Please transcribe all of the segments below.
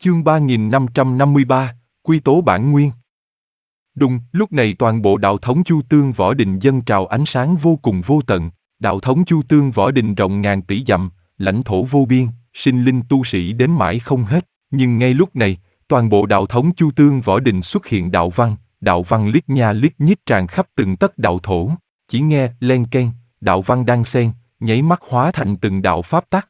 Chương 3553, Quy tố bản nguyên. Đùng, lúc này toàn bộ đạo thống Chu Tương Võ Đình dâng trào ánh sáng vô cùng vô tận. Đạo thống Chu Tương Võ Đình rộng ngàn tỷ dặm, lãnh thổ vô biên, sinh linh tu sĩ đến mãi không hết. Nhưng ngay lúc này, toàn bộ đạo thống Chu Tương Võ Đình xuất hiện đạo văn lít nha lít nhít tràn khắp từng tấc đạo thổ. Chỉ nghe len keng, đạo văn đan xen, nháy mắt hóa thành từng đạo pháp tắc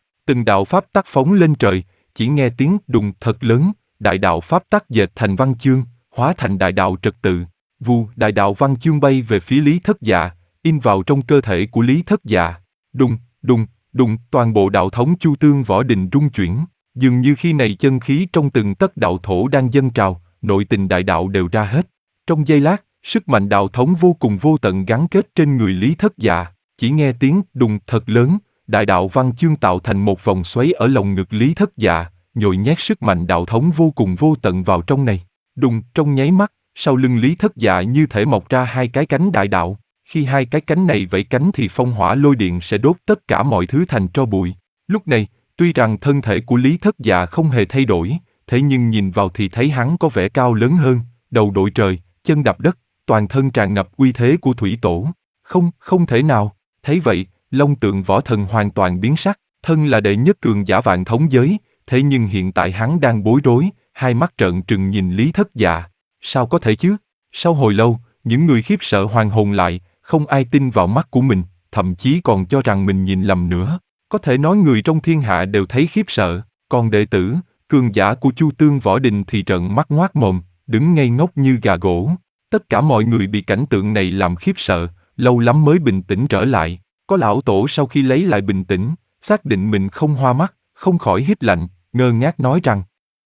phóng lên trời. Chỉ nghe tiếng đùng thật lớn, đại đạo pháp tắc dệt thành văn chương, hóa thành đại đạo trật tự. Vù, đại đạo văn chương bay về phía Lý Thất Dạ, in vào trong cơ thể của Lý Thất Dạ. Đùng, đùng, đùng, toàn bộ đạo thống Chu Tương Võ Đình rung chuyển, dường như khi này chân khí trong từng tấc đạo thổ đang dâng trào, nội tình đại đạo đều ra hết. Trong giây lát, sức mạnh đạo thống vô cùng vô tận gắn kết trên người Lý Thất Dạ. Chỉ nghe tiếng đùng thật lớn, đại đạo văn chương tạo thành một vòng xoáy ở lồng ngực Lý Thất Dạ, nhồi nhét sức mạnh đạo thống vô cùng vô tận vào trong này. Đùng, trong nháy mắt, sau lưng Lý Thất Dạ như thể mọc ra hai cái cánh đại đạo. Khi hai cái cánh này vẫy cánh thì phong hỏa lôi điện sẽ đốt tất cả mọi thứ thành tro bụi. Lúc này, tuy rằng thân thể của Lý Thất Dạ không hề thay đổi, thế nhưng nhìn vào thì thấy hắn có vẻ cao lớn hơn, đầu đội trời, chân đạp đất, toàn thân tràn ngập uy thế của thủy tổ. Không thể nào. Thấy vậy, Long Tượng Võ Thần hoàn toàn biến sắc. Thân là đệ nhất cường giả vạn thống giới, thế nhưng hiện tại hắn đang bối rối, hai mắt trợn trừng nhìn Lý Thất Dạ. Sao có thể chứ? Sau hồi lâu, những người khiếp sợ hoàn hồn lại, không ai tin vào mắt của mình, thậm chí còn cho rằng mình nhìn lầm nữa. Có thể nói người trong thiên hạ đều thấy khiếp sợ, còn đệ tử, cường giả của Chu Tương Võ Đình thì trợn mắt ngoác mồm, đứng ngây ngốc như gà gỗ. Tất cả mọi người bị cảnh tượng này làm khiếp sợ, lâu lắm mới bình tĩnh trở lại. Có lão tổ sau khi lấy lại bình tĩnh, xác định mình không hoa mắt, không khỏi hít lạnh, ngơ ngác nói rằng: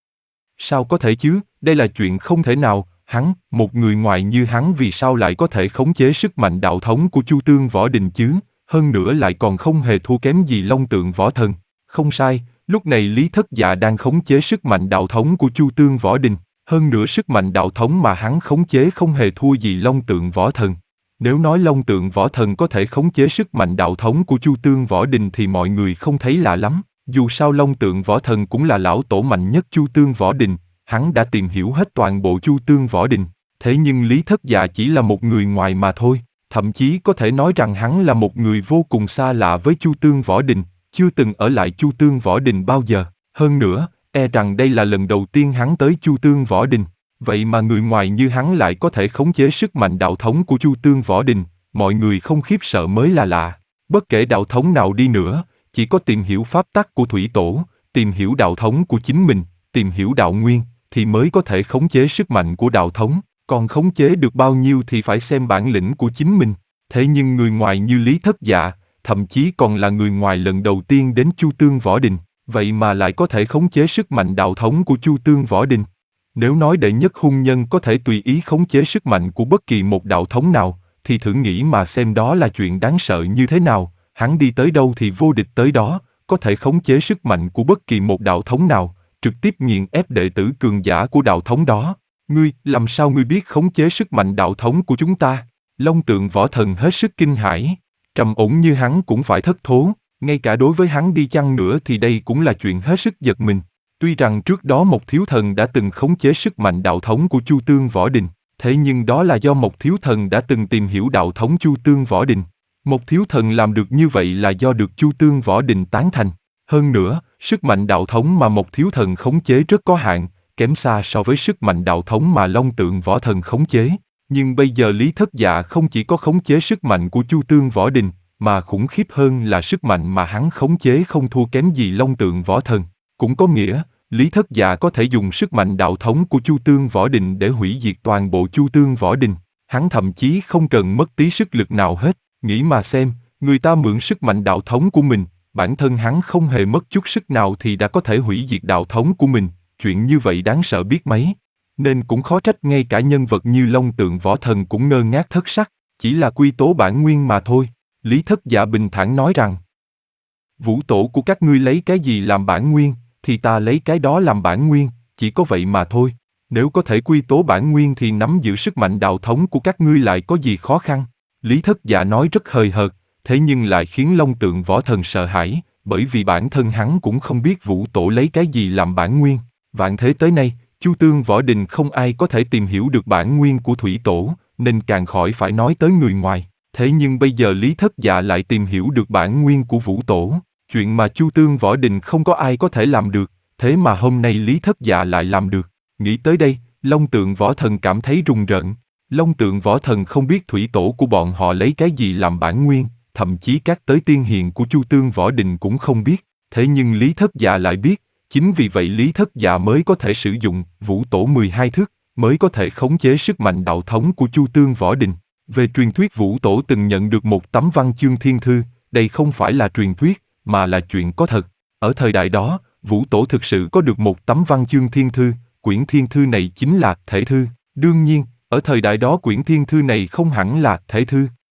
sao có thể chứ, đây là chuyện không thể nào, một người ngoài như hắn vì sao lại có thể khống chế sức mạnh đạo thống của Chu Tương Võ Đình chứ, hơn nữa lại còn không hề thua kém gì Long Tượng Võ Thần. Không sai, lúc này Lý Thất Dạ đang khống chế sức mạnh đạo thống của Chu Tương Võ Đình, hơn nữa sức mạnh đạo thống mà hắn khống chế không hề thua gì Long Tượng Võ Thần. Nếu nói Long Tượng Võ Thần có thể khống chế sức mạnh đạo thống của Chu Tương Võ Đình thì mọi người không thấy lạ lắm. Dù sao Long Tượng Võ Thần cũng là lão tổ mạnh nhất Chu Tương Võ Đình, hắn đã tìm hiểu hết toàn bộ Chu Tương Võ Đình. Thế nhưng Lý Thất Dạ chỉ là một người ngoài mà thôi, thậm chí có thể nói rằng hắn là một người vô cùng xa lạ với Chu Tương Võ Đình, chưa từng ở lại Chu Tương Võ Đình bao giờ. Hơn nữa, e rằng đây là lần đầu tiên hắn tới Chu Tương Võ Đình. Vậy mà người ngoài như hắn lại có thể khống chế sức mạnh đạo thống của Chu Tương Võ Đình, mọi người không khiếp sợ mới là lạ. Bất kể đạo thống nào đi nữa, chỉ có tìm hiểu pháp tắc của thủy tổ, tìm hiểu đạo thống của chính mình, tìm hiểu đạo nguyên, thì mới có thể khống chế sức mạnh của đạo thống. Còn khống chế được bao nhiêu thì phải xem bản lĩnh của chính mình. Thế nhưng người ngoài như Lý Thất Dạ, thậm chí còn là người ngoài lần đầu tiên đến Chu Tương Võ Đình, vậy mà lại có thể khống chế sức mạnh đạo thống của Chu Tương Võ Đình. Nếu nói đệ nhất hung nhân có thể tùy ý khống chế sức mạnh của bất kỳ một đạo thống nào, thì thử nghĩ mà xem đó là chuyện đáng sợ như thế nào. Hắn đi tới đâu thì vô địch tới đó, có thể khống chế sức mạnh của bất kỳ một đạo thống nào, trực tiếp nghiền ép đệ tử cường giả của đạo thống đó. Làm sao ngươi biết khống chế sức mạnh đạo thống của chúng ta? Long Tượng Võ Thần hết sức kinh hãi, trầm ổn như hắn cũng phải thất thố, ngay cả đối với hắn đi chăng nữa thì đây cũng là chuyện hết sức giật mình. Tuy rằng trước đó một thiếu thần đã từng khống chế sức mạnh đạo thống của Chu Tương Võ Đình, thế nhưng đó là do một thiếu thần đã từng tìm hiểu đạo thống Chu Tương Võ Đình. Một thiếu thần làm được như vậy là do được Chu Tương Võ Đình tán thành. Hơn nữa, sức mạnh đạo thống mà một thiếu thần khống chế rất có hạn, kém xa so với sức mạnh đạo thống mà Long Tượng Võ Thần khống chế. Nhưng bây giờ Lý Thất Dạ không chỉ có khống chế sức mạnh của Chu Tương Võ Đình, mà khủng khiếp hơn là sức mạnh mà hắn khống chế không thua kém gì Long Tượng Võ Thần. Cũng có nghĩa, Lý Thất Dạ có thể dùng sức mạnh đạo thống của Chu Tương Võ Đình để hủy diệt toàn bộ Chu Tương Võ Đình. Hắn thậm chí không cần mất tí sức lực nào hết. Nghĩ mà xem, người ta mượn sức mạnh đạo thống của mình, bản thân hắn không hề mất chút sức nào thì đã có thể hủy diệt đạo thống của mình. Chuyện như vậy đáng sợ biết mấy. Nên cũng khó trách ngay cả nhân vật như Long Tượng Võ Thần cũng ngơ ngác thất sắc. Chỉ là quy tố bản nguyên mà thôi. Lý Thất Dạ bình thản nói rằng: vũ tổ của các ngươi lấy cái gì làm bản nguyên, thì ta lấy cái đó làm bản nguyên, chỉ có vậy mà thôi. Nếu có thể quy tố bản nguyên thì nắm giữ sức mạnh đạo thống của các ngươi lại có gì khó khăn. Lý Thất Dạ nói rất hời hợt, thế nhưng lại khiến Long Tượng Võ Thần sợ hãi, bởi vì bản thân hắn cũng không biết vũ tổ lấy cái gì làm bản nguyên. Vạn thế tới nay, Chu Tương Võ Đình không ai có thể tìm hiểu được bản nguyên của thủy tổ, nên càng khỏi phải nói tới người ngoài. Thế nhưng bây giờ Lý Thất Dạ lại tìm hiểu được bản nguyên của Vũ Tổ, chuyện mà Chu Tương Võ Đình không có ai có thể làm được, thế mà hôm nay Lý Thất Dạ lại làm được. Nghĩ tới đây, Long Tượng Võ Thần cảm thấy rùng rợn. Long Tượng Võ Thần không biết thủy tổ của bọn họ lấy cái gì làm bản nguyên, thậm chí các tới tiên hiền của Chu Tương Võ Đình cũng không biết. Thế nhưng Lý Thất Dạ lại biết, chính vì vậy Lý Thất Dạ mới có thể sử dụng Vũ Tổ 12 thức, mới có thể khống chế sức mạnh đạo thống của Chu Tương Võ Đình. Về truyền thuyết Vũ Tổ từng nhận được một tấm văn chương thiên thư, đây không phải là truyền thuyết, mà là chuyện có thật. Ở thời đại đó, Vũ Tổ thực sự có được một tấm văn chương thiên thư, quyển thiên thư này chính là thể thư. Đương nhiên, ở thời đại đó quyển thiên thư này không hẳn là thể thư,